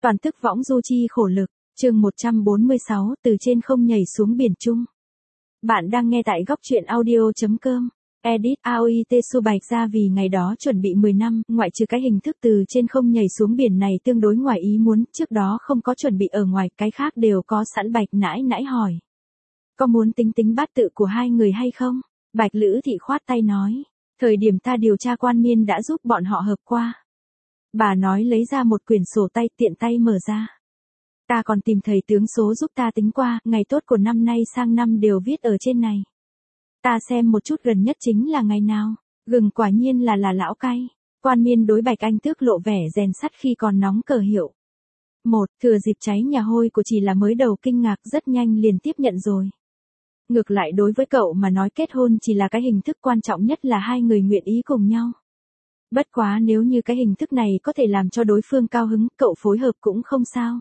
Toàn tức võng du chi khổ lực, chương 146, từ trên không nhảy xuống biển chung. Bạn đang nghe tại góc truyện audio.com. Edit AOIT Su Bạch ra vì ngày đó chuẩn bị 10 năm, ngoại trừ cái hình thức từ trên không nhảy xuống biển này tương đối ngoài ý muốn, trước đó không có chuẩn bị ở ngoài, cái khác đều có sẵn. Bạch nãi nãi hỏi. Có muốn tính tính bát tự của hai người hay không? Bạch Lữ Thị khoát tay nói. Thời điểm ta điều tra quan miên đã giúp bọn họ hợp qua. Bà nói lấy ra một quyển sổ tay tiện tay mở ra. Ta còn tìm thầy tướng số giúp ta tính qua, ngày tốt của năm nay sang năm đều viết ở trên này. Ta xem một chút gần nhất chính là ngày nào. Gừng quả nhiên là lão cay. Quan miên đối Bạch Anh Tước lộ vẻ rèn sắt khi còn nóng cờ hiệu. Thừa dịp cháy nhà hôi của chỉ là mới đầu kinh ngạc rất nhanh liền tiếp nhận rồi. Ngược lại đối với cậu mà nói kết hôn chỉ là cái hình thức quan trọng nhất là hai người nguyện ý cùng nhau. Bất quá nếu như cái hình thức này có thể làm cho đối phương cao hứng, cậu phối hợp cũng không sao.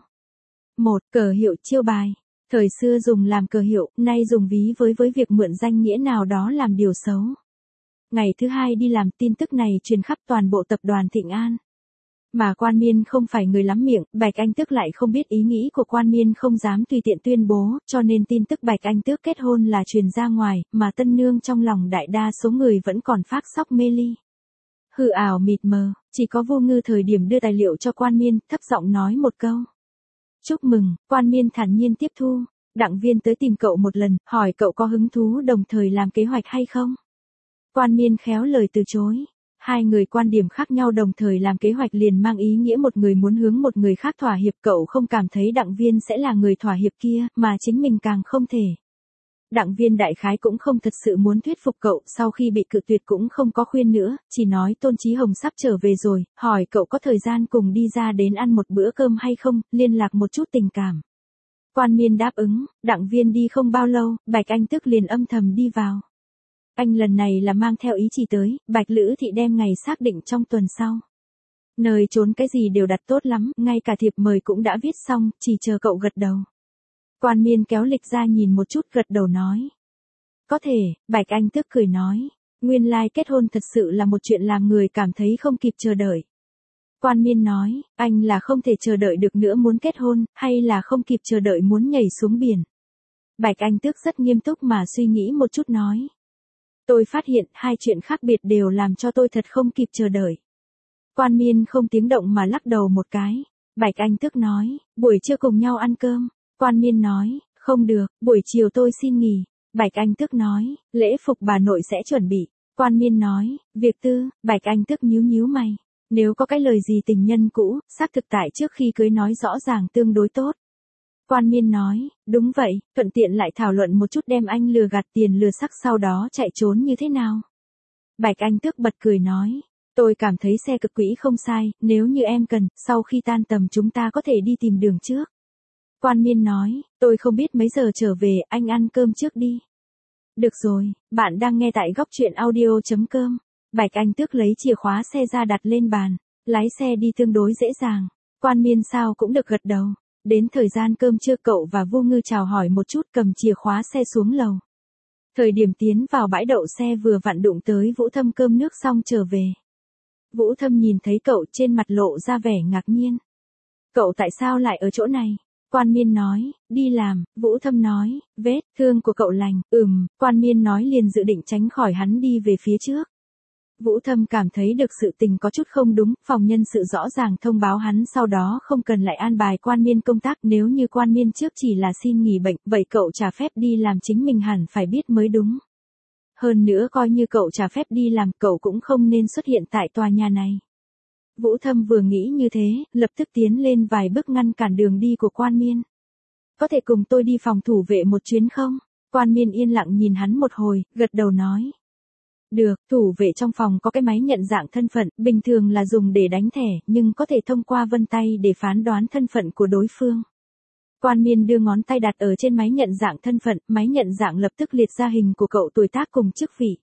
Cờ hiệu chiêu bài. Thời xưa dùng làm cờ hiệu, nay dùng ví với việc mượn danh nghĩa nào đó làm điều xấu. Ngày thứ hai đi làm, tin tức này truyền khắp toàn bộ tập đoàn Thịnh An. Mà Quan Miên không phải người lắm miệng, Bạch Anh Tước lại không biết ý nghĩ của Quan Miên không dám tùy tiện tuyên bố, cho nên tin tức Bạch Anh Tước kết hôn là truyền ra ngoài, mà tân nương trong lòng đại đa số người vẫn còn phác sóc mê ly. Hư ảo mịt mờ, chỉ có Vô Ngư thời điểm đưa tài liệu cho Quan Miên, thấp giọng nói một câu. Chúc mừng. Quan Miên thản nhiên tiếp thu. Đặng Viên tới tìm cậu một lần, hỏi cậu có hứng thú đồng thời làm kế hoạch hay không. Quan Miên khéo lời từ chối. Hai người quan điểm khác nhau đồng thời làm kế hoạch liền mang ý nghĩa một người muốn hướng một người khác thỏa hiệp, cậu không cảm thấy Đặng Viên sẽ là người thỏa hiệp kia, mà chính mình càng không thể. Đặng Viên đại khái cũng không thật sự muốn thuyết phục cậu, sau khi bị cự tuyệt cũng không có khuyên nữa, chỉ nói Tôn Chí Hồng sắp trở về rồi, hỏi cậu có thời gian cùng đi ra đến ăn một bữa cơm hay không, liên lạc một chút tình cảm. Quan Miên đáp ứng. Đặng Viên đi không bao lâu, Bạch Anh Tước liền âm thầm đi vào. Anh lần này là mang theo ý chỉ tới, Bạch Lữ Thị đem ngày xác định trong tuần sau. Nơi trốn cái gì đều đặt tốt lắm, ngay cả thiệp mời cũng đã viết xong, chỉ chờ cậu gật đầu. Quan Miên kéo lịch ra nhìn một chút, gật đầu nói. Có thể. Bạch Anh Tước cười nói. Nguyên lai kết hôn thật sự là một chuyện làm người cảm thấy không kịp chờ đợi. Quan Miên nói, anh là không thể chờ đợi được nữa muốn kết hôn, hay là không kịp chờ đợi muốn nhảy xuống biển. Bạch Anh Tước rất nghiêm túc mà suy nghĩ một chút nói. Tôi phát hiện hai chuyện khác biệt đều làm cho tôi thật không kịp chờ đợi. Quan Miên không tiếng động mà lắc đầu một cái. Bạch Anh Tước nói, buổi trưa cùng nhau ăn cơm. Quan Miên nói, không được, buổi chiều tôi xin nghỉ. Bạch Anh Tước nói, lễ phục bà nội sẽ chuẩn bị. Quan Miên nói, việc tư. Bạch Anh Tước nhíu nhíu mày. Nếu có cái lời gì tình nhân cũ, xác thực tại trước khi cưới nói rõ ràng tương đối tốt. Quan Miên nói, đúng vậy, thuận tiện lại thảo luận một chút đem anh lừa gạt tiền lừa sắc sau đó chạy trốn như thế nào. Bạch Anh Tước bật cười nói, tôi cảm thấy xe cực quỹ không sai, nếu như em cần, sau khi tan tầm chúng ta có thể đi tìm đường trước. Quan Miên nói, tôi không biết mấy giờ trở về, anh ăn cơm trước đi. Được rồi, bạn đang nghe tại góc truyện audio.com. Bạch Anh Tước lấy chìa khóa xe ra đặt lên bàn, lái xe đi tương đối dễ dàng. Quan Miên sao cũng được gật đầu. Đến thời gian cơm trưa cậu và Vô Ngư chào hỏi một chút cầm chìa khóa xe xuống lầu. Thời điểm tiến vào bãi đậu xe vừa vặn đụng tới Vũ Thâm cơm nước xong trở về. Vũ Thâm nhìn thấy cậu trên mặt lộ ra vẻ ngạc nhiên. Cậu tại sao lại ở chỗ này? Quan Miên nói, đi làm. Vũ Thâm nói, vết thương của cậu lành. Quan Miên nói liền dự định tránh khỏi hắn đi về phía trước. Vũ Thâm cảm thấy được sự tình có chút không đúng, phòng nhân sự rõ ràng thông báo hắn sau đó không cần lại an bài Quan Miên công tác, nếu như Quan Miên trước chỉ là xin nghỉ bệnh, vậy cậu trả phép đi làm chính mình hẳn phải biết mới đúng. Hơn nữa coi như cậu trả phép đi làm, cậu cũng không nên xuất hiện tại tòa nhà này. Vũ Thâm vừa nghĩ như thế, lập tức tiến lên vài bước ngăn cản đường đi của Quan Miên. Có thể cùng tôi đi phòng thủ vệ một chuyến không? Quan Miên yên lặng nhìn hắn một hồi, gật đầu nói. Được, thủ vệ trong phòng có cái máy nhận dạng thân phận, bình thường là dùng để đánh thẻ, nhưng có thể thông qua vân tay để phán đoán thân phận của đối phương. Quan Miên đưa ngón tay đặt ở trên máy nhận dạng thân phận, máy nhận dạng lập tức liệt ra hình của cậu, tuổi tác cùng chức vị.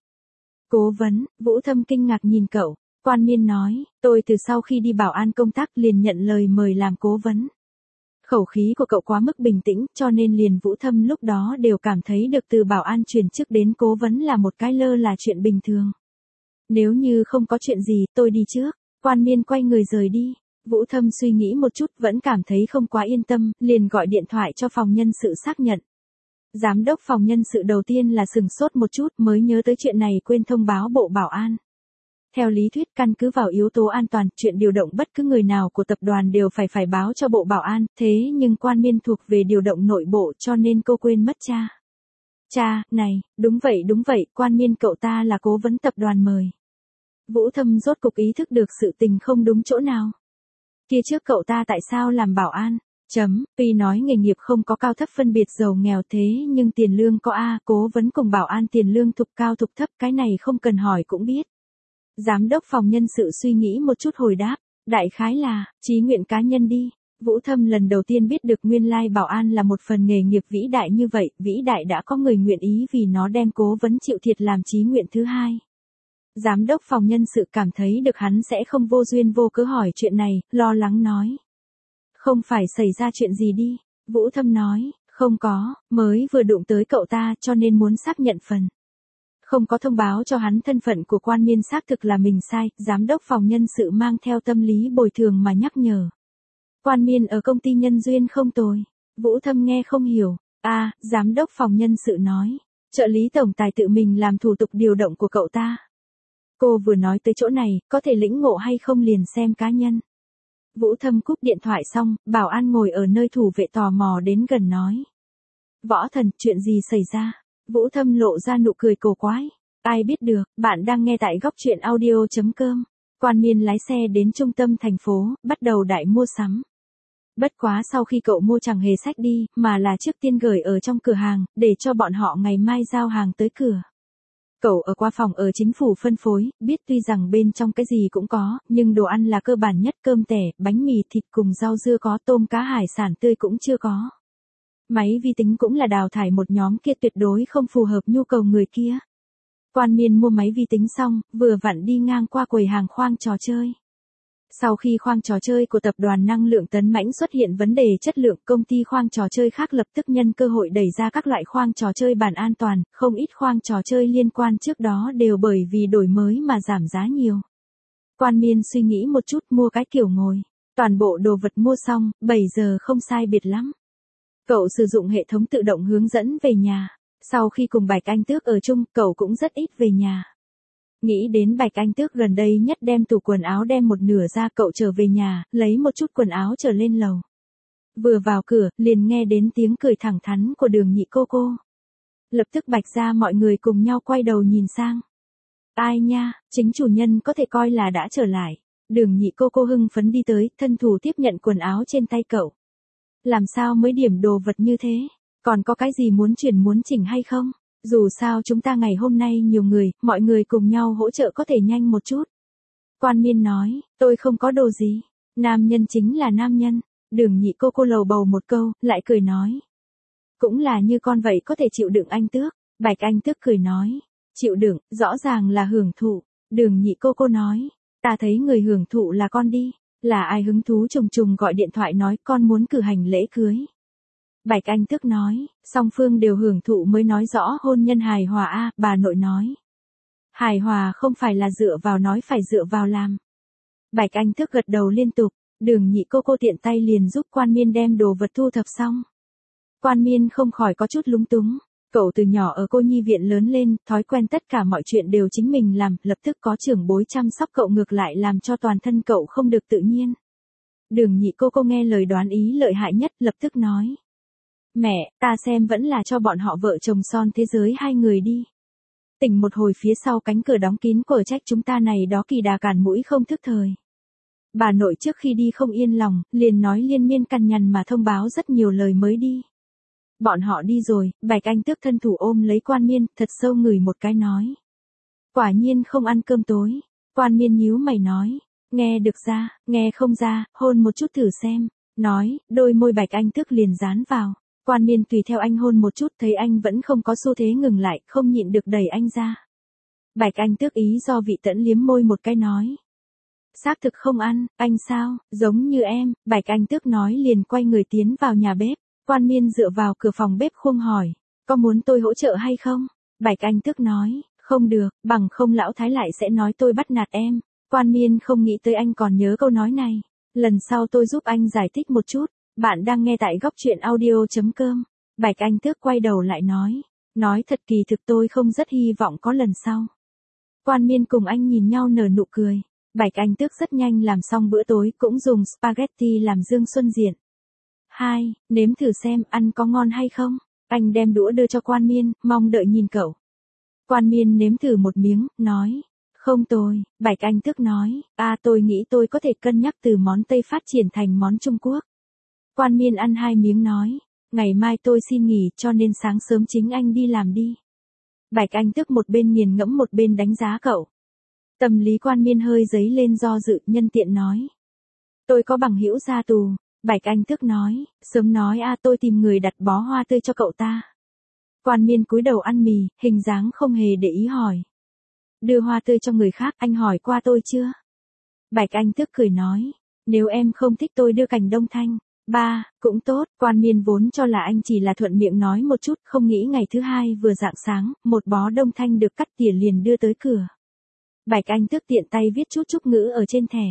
Cố vấn. Vũ Thâm kinh ngạc nhìn cậu. Quan Miên nói, tôi từ sau khi đi bảo an công tác liền nhận lời mời làm cố vấn. Khẩu khí của cậu quá mức bình tĩnh, cho nên liền Vũ Thâm lúc đó đều cảm thấy được từ bảo an chuyển chức đến cố vấn là một cái lơ là chuyện bình thường. Nếu như không có chuyện gì, tôi đi trước. Quan Miên quay người rời đi. Vũ Thâm suy nghĩ một chút vẫn cảm thấy không quá yên tâm, liền gọi điện thoại cho phòng nhân sự xác nhận. Giám đốc phòng nhân sự đầu tiên là sừng sốt một chút mới nhớ tới chuyện này quên thông báo Bộ Bảo an. Theo lý thuyết căn cứ vào yếu tố an toàn, chuyện điều động bất cứ người nào của tập đoàn đều phải báo cho Bộ Bảo an, thế nhưng Quan Miên thuộc về điều động nội bộ cho nên cô quên mất cha. Cha, này, đúng vậy, Quan Miên cậu ta là cố vấn tập đoàn mời. Vũ Thâm rốt cục ý thức được sự tình không đúng chỗ nào. Kia trước cậu ta tại sao làm bảo an? Tuy nói nghề nghiệp không có cao thấp phân biệt giàu nghèo thế nhưng tiền lương có a, cố vấn cùng bảo an tiền lương thục cao thục thấp cái này không cần hỏi cũng biết. Giám đốc phòng nhân sự suy nghĩ một chút hồi đáp, đại khái là, chí nguyện cá nhân đi. Vũ Thâm lần đầu tiên biết được nguyên lai bảo an là một phần nghề nghiệp vĩ đại như vậy, vĩ đại đã có người nguyện ý vì nó đem cố vấn chịu thiệt làm chí nguyện thứ hai. Giám đốc phòng nhân sự cảm thấy được hắn sẽ không vô duyên vô cớ hỏi chuyện này, lo lắng nói. Không phải xảy ra chuyện gì đi, Vũ Thâm nói, không có, mới vừa đụng tới cậu ta cho nên muốn xác nhận phần. Không có thông báo cho hắn thân phận của Quan Miên xác thực là mình sai, giám đốc phòng nhân sự mang theo tâm lý bồi thường mà nhắc nhở. Quan Miên ở công ty nhân duyên không tồi. Vũ Thâm nghe không hiểu, giám đốc phòng nhân sự nói, trợ lý tổng tài tự mình làm thủ tục điều động của cậu ta. Cô vừa nói tới chỗ này, có thể lĩnh ngộ hay không liền xem cá nhân. Vũ Thâm cúp điện thoại xong, bảo an ngồi ở nơi thủ vệ tò mò đến gần nói. Võ Thần, chuyện gì xảy ra? Vũ Thâm lộ ra nụ cười cổ quái. Ai biết được, bạn đang nghe tại góc truyện audio.com. Quan Miên lái xe đến trung tâm thành phố, bắt đầu đại mua sắm. Bất quá sau khi cậu mua chẳng hề xách đi, mà là trước tiên gửi ở trong cửa hàng, để cho bọn họ ngày mai giao hàng tới cửa. Cậu ở qua phòng ở chính phủ phân phối, biết tuy rằng bên trong cái gì cũng có, nhưng đồ ăn là cơ bản nhất, cơm tẻ, bánh mì thịt cùng rau dưa có, tôm cá hải sản tươi cũng chưa có. Máy vi tính cũng là đào thải một nhóm kia tuyệt đối không phù hợp nhu cầu người kia. Quan Miên mua máy vi tính xong, vừa vặn đi ngang qua quầy hàng khoang trò chơi. Sau khi khoang trò chơi của tập đoàn năng lượng Tấn Mãnh xuất hiện vấn đề chất lượng, công ty khoang trò chơi khác lập tức nhân cơ hội đẩy ra các loại khoang trò chơi bản an toàn, không ít khoang trò chơi liên quan trước đó đều bởi vì đổi mới mà giảm giá nhiều. Quan Miên suy nghĩ một chút mua cái kiểu ngồi. Toàn bộ đồ vật mua xong, 7 giờ không sai biệt lắm. Cậu sử dụng hệ thống tự động hướng dẫn về nhà. Sau khi cùng Bạch Anh Tước ở chung, cậu cũng rất ít về nhà. Nghĩ đến Bạch Anh Tước gần đây nhất đem tủ quần áo đem một nửa ra, cậu trở về nhà, lấy một chút quần áo trở lên lầu. Vừa vào cửa, liền nghe đến tiếng cười thẳng thắn của Đường Nhị cô cô. Lập tức Bạch ra mọi người cùng nhau quay đầu nhìn sang. Ai nha, chính chủ nhân có thể coi là đã trở lại. Đường Nhị cô hưng phấn đi tới, thân thủ tiếp nhận quần áo trên tay cậu. Làm sao mới điểm đồ vật như thế? Còn có cái gì muốn chuyển muốn chỉnh hay không? Dù sao chúng ta ngày hôm nay nhiều người, mọi người cùng nhau hỗ trợ có thể nhanh một chút. Quan Miên nói, tôi không có đồ gì. Nam nhân chính là nam nhân. Đường Nhị cô lầu bầu một câu, lại cười nói. Cũng là như con vậy có thể chịu đựng anh Tước. Bạch Anh Tước cười nói. Chịu đựng, rõ ràng là hưởng thụ. Đường Nhị cô nói. Ta thấy người hưởng thụ là con đi. Là ai hứng thú trùng gọi điện thoại nói con muốn cử hành lễ cưới. Bạch Anh Tước nói, song phương đều hưởng thụ mới nói rõ hôn nhân hài hòa bà nội nói. Hài hòa không phải là dựa vào nói phải dựa vào làm. Bạch Anh Tước gật đầu liên tục, Đường Nhị cô tiện tay liền giúp Quan Miên đem đồ vật thu thập xong. Quan Miên không khỏi có chút lúng túng, cậu từ nhỏ ở cô nhi viện lớn lên, thói quen tất cả mọi chuyện đều chính mình làm, lập tức có trưởng bối chăm sóc cậu ngược lại làm cho toàn thân cậu không được tự nhiên. Đường Nhị cô nghe lời đoán ý lợi hại nhất, lập tức nói. Mẹ, ta xem vẫn là cho bọn họ vợ chồng son thế giới hai người đi. Tỉnh một hồi phía sau cánh cửa đóng kín của trách chúng ta này đó kỳ đà cản mũi không thức thời. Bà nội trước khi đi không yên lòng, liền nói liên miên cằn nhằn mà thông báo rất nhiều lời mới đi. Bọn họ đi rồi, Bạch Anh Tước thân thủ ôm lấy Quan Miên, thật sâu ngửi một cái nói. Quả nhiên không ăn cơm tối. Quan Miên nhíu mày nói. Nghe được ra, nghe không ra, hôn một chút thử xem. Nói, đôi môi Bạch Anh Tước liền dán vào. Quan Miên tùy theo anh hôn một chút, thấy anh vẫn không có xu thế ngừng lại, không nhịn được đẩy anh ra. Bạch Anh Tước ý do vị tẫn liếm môi một cái nói. Xác thực không ăn, anh sao, giống như em, Bạch Anh Tước nói liền quay người tiến vào nhà bếp. Quan Miên dựa vào cửa phòng bếp khuông hỏi, có muốn tôi hỗ trợ hay không? Bạch Anh Tước nói, không được, bằng không lão thái lại sẽ nói tôi bắt nạt em. Quan Miên không nghĩ tới anh còn nhớ câu nói này. Lần sau tôi giúp anh giải thích một chút. Bạn đang nghe tại góc truyện audio.com. Bạch Anh Tước quay đầu lại nói. Nói thật kỳ thực tôi không rất hy vọng có lần sau. Quan Miên cùng anh nhìn nhau nở nụ cười. Bạch Anh Tước rất nhanh làm xong bữa tối cũng dùng spaghetti làm Dương Xuân Diện. 2. Nếm thử xem ăn có ngon hay không. Anh đem đũa đưa cho Quan Miên, mong đợi nhìn cậu. Quan Miên nếm thử một miếng, nói. Không tồi, Bạch Anh Tước nói. Tôi nghĩ tôi có thể cân nhắc từ món Tây phát triển thành món Trung Quốc. Quan Miên ăn 2 miếng nói. Ngày mai tôi xin nghỉ cho nên sáng sớm chính anh đi làm đi. Bạch Anh Tước một bên nghiền ngẫm một bên đánh giá cậu. Tâm lý Quan Miên hơi dấy lên do dự, nhân tiện nói. Tôi có bằng hữu ra tù. Bạch Anh Tước nói, sớm nói tôi tìm người đặt bó hoa tươi cho cậu ta. Quan Miên cúi đầu ăn mì, hình dáng không hề để ý hỏi. Đưa hoa tươi cho người khác, anh hỏi qua tôi chưa? Bạch Anh Tước cười nói, nếu em không thích tôi đưa cành đông thanh. Cũng tốt, Quan Miên vốn cho là anh chỉ là thuận miệng nói một chút, không nghĩ ngày thứ hai vừa rạng sáng, một bó đông thanh được cắt tỉa liền đưa tới cửa. Bạch Anh Tước tiện tay viết chút chúc ngữ ở trên thẻ.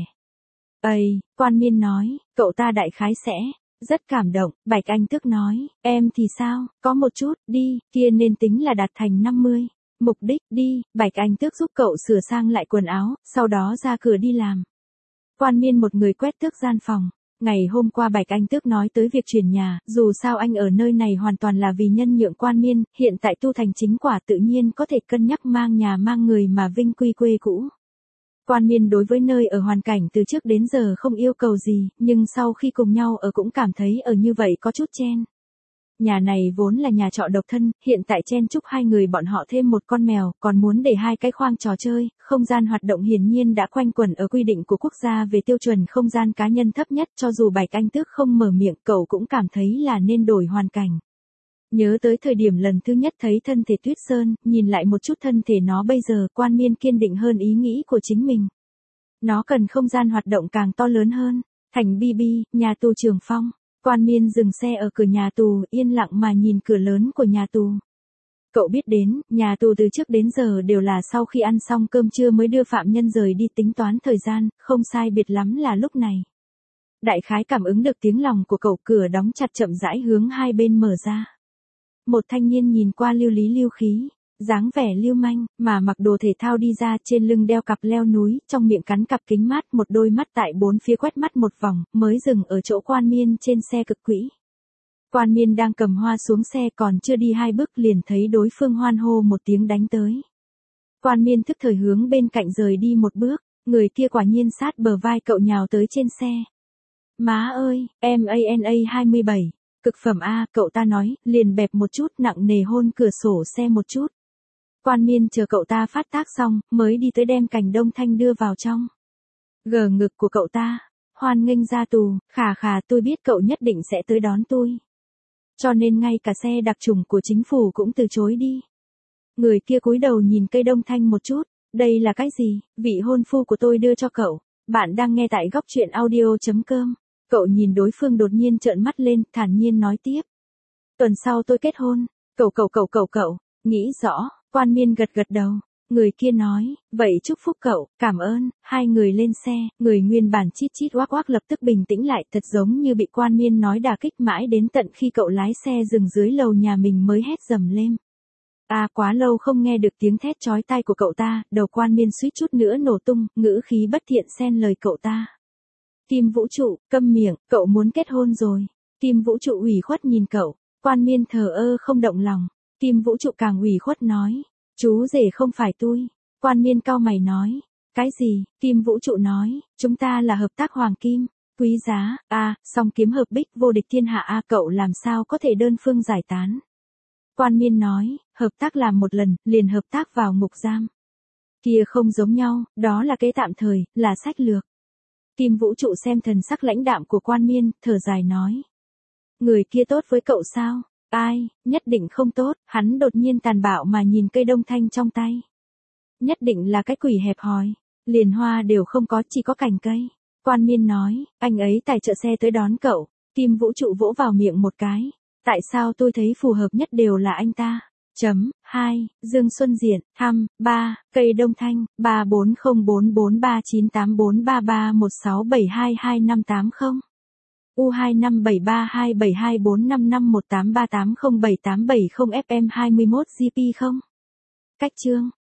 Quan Miên nói, cậu ta đại khái sẽ rất cảm động. Bạch Anh Tước nói, em thì sao, có một chút, đi, kia nên tính là đạt thành 50. Mục đích, đi. Bạch Anh Tước giúp cậu sửa sang lại quần áo, sau đó ra cửa đi làm. Quan Miên một người quét tước gian phòng. Ngày hôm qua Bạch Anh Tước nói tới việc chuyển nhà, dù sao anh ở nơi này hoàn toàn là vì nhân nhượng Quan Miên, hiện tại tu thành chính quả tự nhiên có thể cân nhắc mang nhà mang người mà vinh quy quê cũ. Quan Miên đối với nơi ở hoàn cảnh từ trước đến giờ không yêu cầu gì, nhưng sau khi cùng nhau ở cũng cảm thấy ở như vậy có chút chen. Nhà này vốn là nhà trọ độc thân, hiện tại chen chúc 2 người bọn họ thêm một con mèo, còn muốn để 2 cái khoang trò chơi, không gian hoạt động hiển nhiên đã quanh quẩn ở quy định của quốc gia về tiêu chuẩn không gian cá nhân thấp nhất, cho dù Bạch Anh Tước không mở miệng, cậu cũng cảm thấy là nên đổi hoàn cảnh. Nhớ tới thời điểm lần thứ nhất thấy thân thể Tuyết Sơn, nhìn lại một chút thân thể nó bây giờ, Quan Miên kiên định hơn ý nghĩ của chính mình. Nó cần không gian hoạt động càng to lớn hơn. Thành BB, nhà tù Trường Phong. Quan Miên dừng xe ở cửa nhà tù, yên lặng mà nhìn cửa lớn của nhà tù. Cậu biết đến, nhà tù từ trước đến giờ đều là sau khi ăn xong cơm trưa mới đưa phạm nhân rời đi tính toán thời gian, không sai biệt lắm là lúc này. Đại khái cảm ứng được tiếng lòng của cậu, cửa đóng chặt chậm rãi hướng hai bên mở ra. Một thanh niên nhìn qua lưu lý lưu khí, dáng vẻ lưu manh, mà mặc đồ thể thao đi ra, trên lưng đeo cặp leo núi, trong miệng cắn cặp kính mát, một đôi mắt tại bốn phía quét mắt một vòng, mới dừng ở chỗ Quan Miên trên xe cực quỹ. Quan Miên đang cầm hoa xuống xe, còn chưa đi 2 bước liền thấy đối phương hoan hô một tiếng đánh tới. Quan Miên thức thời hướng bên cạnh rời đi một bước, người kia quả nhiên sát bờ vai cậu nhào tới trên xe. Má ơi, em ANA 27. Cực phẩm A, cậu ta nói, liền bẹp một chút, nặng nề hôn cửa sổ xe một chút. Quan Miên chờ cậu ta phát tác xong, mới đi tới đem cành đông thanh đưa vào trong. Gờ ngực của cậu ta, hoan nghênh ra tù, khà tôi biết cậu nhất định sẽ tới đón tôi. Cho nên ngay cả xe đặc trùng của chính phủ cũng từ chối đi. Người kia cúi đầu nhìn cây đông thanh một chút, đây là cái gì, vị hôn phu của tôi đưa cho cậu. Bạn đang nghe tại góc truyện audio.com. Cậu nhìn đối phương đột nhiên trợn mắt lên, thản nhiên nói tiếp. Tuần sau tôi kết hôn. Cậu, nghĩ rõ. Quan Miên gật đầu. Người kia nói, vậy chúc phúc cậu, cảm ơn. Hai người lên xe, người nguyên bản chít chít oác oác lập tức bình tĩnh lại, thật giống như bị Quan Miên nói đả kích, mãi đến tận khi cậu lái xe dừng dưới lầu nhà mình mới hét dầm lên. Quá lâu không nghe được tiếng thét chói tai của cậu ta, đầu Quan Miên suýt chút nữa nổ tung, ngữ khí bất thiện xen lời cậu ta. Kim Vũ Trụ, câm miệng, cậu muốn kết hôn rồi. Kim Vũ Trụ ủy khuất nhìn cậu, Quan Miên thờ ơ không động lòng. Kim Vũ Trụ càng ủy khuất nói, chú rể không phải tôi. Quan Miên cau mày nói, cái gì? Kim Vũ Trụ nói, chúng ta là hợp tác hoàng kim, quý giá, song kiếm hợp bích vô địch thiên hạ cậu làm sao có thể đơn phương giải tán. Quan Miên nói, hợp tác làm một lần, liền hợp tác vào ngục giam. Kia không giống nhau, đó là kế tạm thời, là sách lược. Kim Vũ Trụ xem thần sắc lãnh đạm của Quan Miên, thở dài nói. Người kia tốt với cậu sao? Ai, nhất định không tốt, hắn đột nhiên tàn bạo mà nhìn cây đông thanh trong tay. Nhất định là cái quỷ hẹp hòi, liền hoa đều không có, chỉ có cành cây. Quan Miên nói, anh ấy tài trợ xe tới đón cậu. Kim Vũ Trụ vỗ vào miệng một cái. Tại sao tôi thấy phù hợp nhất đều là anh ta? 2. Dương Xuân Diện, thăm, 3. Cây Đông Thanh, 34044398433167222580. U25732724551838078770 FM21 GP 0. Cách chương